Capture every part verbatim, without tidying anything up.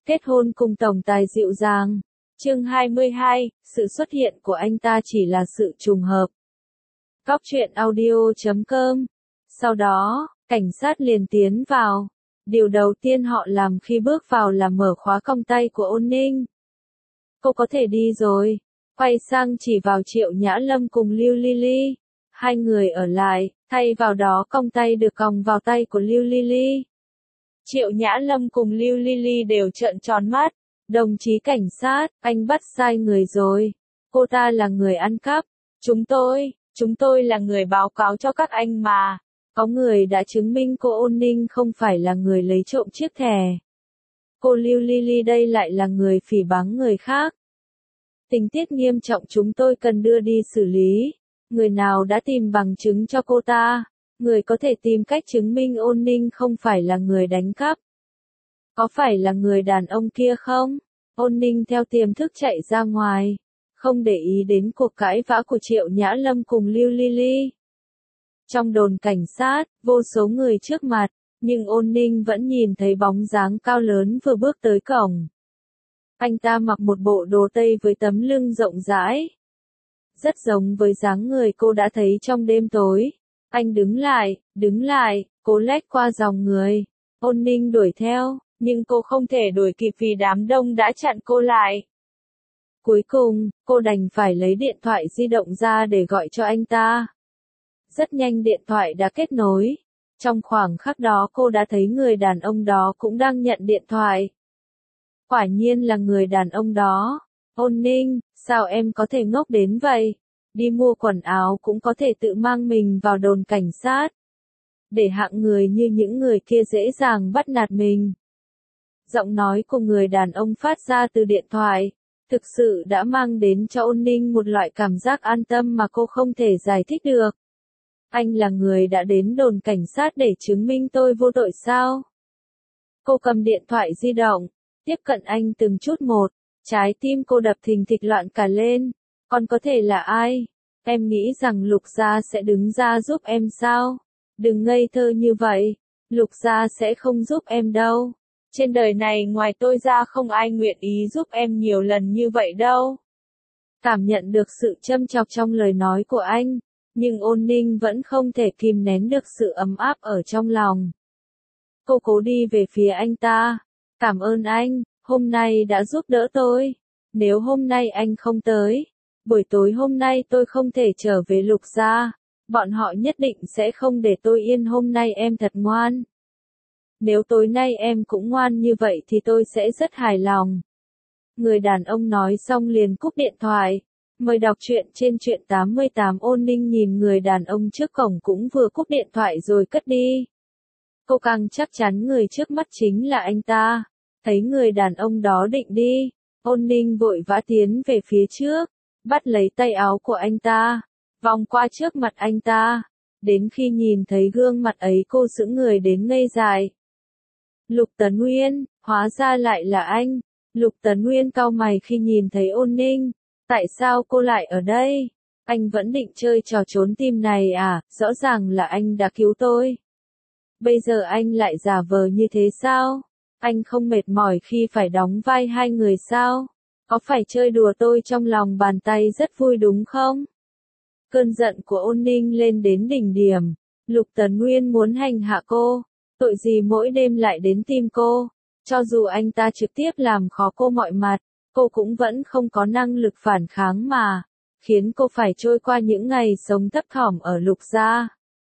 Kết hôn cùng tổng tài dịu dàng. Chương hai mươi hai, sự xuất hiện của anh ta chỉ là sự trùng hợp. Góc truyện audio chấm com. Sau đó, cảnh sát liền tiến vào. Điều đầu tiên họ làm khi bước vào là mở khóa còng tay của Ôn Ninh. Cô có thể đi rồi. Quay sang chỉ vào Triệu Nhã Lâm cùng Lưu Ly Ly. Hai người ở lại, thay vào đó còng tay được còng vào tay của Lưu Ly Ly. Triệu Nhã Lâm cùng Lưu Ly Ly đều trợn tròn mắt. Đồng chí cảnh sát, anh bắt sai người rồi. Cô ta là người ăn cắp. Chúng tôi, chúng tôi là người báo cáo cho các anh mà. Có người đã chứng minh cô Ôn Ninh không phải là người lấy trộm chiếc thẻ. Cô Lưu Ly Ly đây lại là người phỉ báng người khác. Tình tiết nghiêm trọng chúng tôi cần đưa đi xử lý. Người nào đã tìm bằng chứng cho cô ta? Người có thể tìm cách chứng minh Ôn Ninh không phải là người đánh cắp. Có phải là người đàn ông kia không? Ôn Ninh theo tiềm thức chạy ra ngoài, không để ý đến cuộc cãi vã của Triệu Nhã Lâm cùng Lưu Ly Ly. Trong đồn cảnh sát, vô số người trước mặt, nhưng Ôn Ninh vẫn nhìn thấy bóng dáng cao lớn vừa bước tới cổng. Anh ta mặc một bộ đồ tây với tấm lưng rộng rãi. Rất giống với dáng người cô đã thấy trong đêm tối. Anh đứng lại, đứng lại, cố lách qua dòng người. Ôn Ninh đuổi theo, nhưng cô không thể đuổi kịp vì đám đông đã chặn cô lại. Cuối cùng, cô đành phải lấy điện thoại di động ra để gọi cho anh ta. Rất nhanh điện thoại đã kết nối. Trong khoảng khắc đó cô đã thấy người đàn ông đó cũng đang nhận điện thoại. Quả nhiên là người đàn ông đó. Ôn Ninh, sao em có thể ngốc đến vậy? Đi mua quần áo cũng có thể tự mang mình vào đồn cảnh sát. Để hạng người như những người kia dễ dàng bắt nạt mình. Giọng nói của người đàn ông phát ra từ điện thoại, thực sự đã mang đến cho Ôn Ninh một loại cảm giác an tâm mà cô không thể giải thích được. Anh là người đã đến đồn cảnh sát để chứng minh tôi vô tội sao? Cô cầm điện thoại di động, tiếp cận anh từng chút một, trái tim cô đập thình thịch loạn cả lên. Còn có thể là ai? Em nghĩ rằng Lục Gia sẽ đứng ra giúp em sao? Đừng ngây thơ như vậy, Lục Gia sẽ không giúp em đâu. Trên đời này ngoài tôi ra không ai nguyện ý giúp em nhiều lần như vậy đâu. Cảm nhận được sự châm chọc trong lời nói của anh, nhưng Ôn Ninh vẫn không thể kìm nén được sự ấm áp ở trong lòng. Cô cố đi về phía anh ta. Cảm ơn anh, hôm nay đã giúp đỡ tôi. Nếu hôm nay anh không tới, buổi tối hôm nay tôi không thể trở về Lục Gia. Bọn họ nhất định sẽ không để tôi yên. Hôm nay em thật ngoan. Nếu tối nay em cũng ngoan như vậy thì tôi sẽ rất hài lòng. Người đàn ông nói xong liền cúp điện thoại. Mời đọc truyện trên truyện tám mươi tám. Ôn Ninh nhìn người đàn ông trước cổng cũng vừa cúp điện thoại rồi cất đi. Cô càng chắc chắn người trước mắt chính là anh ta. Thấy người đàn ông đó định đi, Ôn Ninh vội vã tiến về phía trước, bắt lấy tay áo của anh ta, vòng qua trước mặt anh ta. Đến khi nhìn thấy gương mặt ấy cô sững người đến ngây dại. Lục Tấn Nguyên, hóa ra lại là anh. Lục Tấn Nguyên cau mày khi nhìn thấy Ôn Ninh. Tại sao cô lại ở đây? Anh vẫn định chơi trò trốn tìm này à? Rõ ràng là anh đã cứu tôi. Bây giờ anh lại giả vờ như thế sao? Anh không mệt mỏi khi phải đóng vai hai người sao? Có phải chơi đùa tôi trong lòng bàn tay rất vui đúng không? Cơn giận của Ôn Ninh lên đến đỉnh điểm. Lục Tấn Nguyên muốn hành hạ cô. Tội gì mỗi đêm lại đến tìm cô? Cho dù anh ta trực tiếp làm khó cô mọi mặt, cô cũng vẫn không có năng lực phản kháng mà, khiến cô phải trôi qua những ngày sống thấp thỏm ở Lục Gia.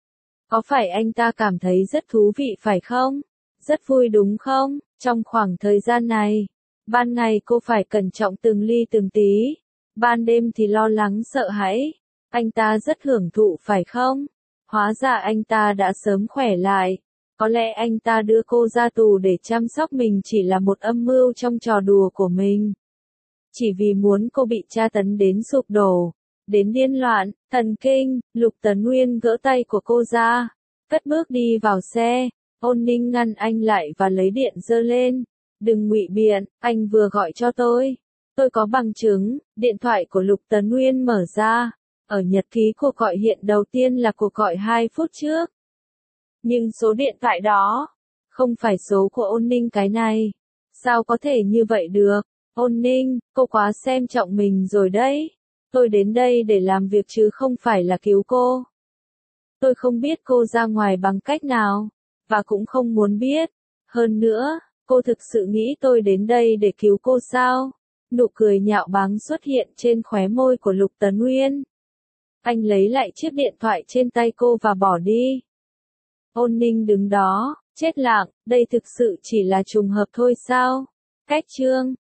Có phải anh ta cảm thấy rất thú vị phải không? Rất vui đúng không? Trong khoảng thời gian này, ban ngày cô phải cẩn trọng từng ly từng tí, ban đêm thì lo lắng sợ hãi. Anh ta rất hưởng thụ phải không? Hóa ra anh ta đã sớm khỏe lại. Có lẽ anh ta đưa cô ra tù để chăm sóc mình chỉ là một âm mưu trong trò đùa của mình. Chỉ vì muốn cô bị tra tấn đến sụp đổ, đến điên loạn, thần kinh. Lục Tấn Nguyên gỡ tay của cô ra, cất bước đi vào xe. Ôn Ninh ngăn anh lại và lấy điện giơ lên. Đừng ngụy biện, anh vừa gọi cho tôi. Tôi có bằng chứng. Điện thoại của Lục Tấn Nguyên mở ra. Ở nhật ký cuộc gọi hiện đầu tiên là cuộc gọi hai phút trước. Nhưng số điện thoại đó không phải số của Ôn Ninh cái này. Sao có thể như vậy được? Ôn Ninh, cô quá xem trọng mình rồi đấy. Tôi đến đây để làm việc chứ không phải là cứu cô. Tôi không biết cô ra ngoài bằng cách nào, và cũng không muốn biết. Hơn nữa, cô thực sự nghĩ tôi đến đây để cứu cô sao? Nụ cười nhạo báng xuất hiện trên khóe môi của Lục Tấn Uyên. Anh lấy lại chiếc điện thoại trên tay cô và bỏ đi. Ôn Ninh đứng đó, chết lặng, đây thực sự chỉ là trùng hợp thôi sao? Cách chương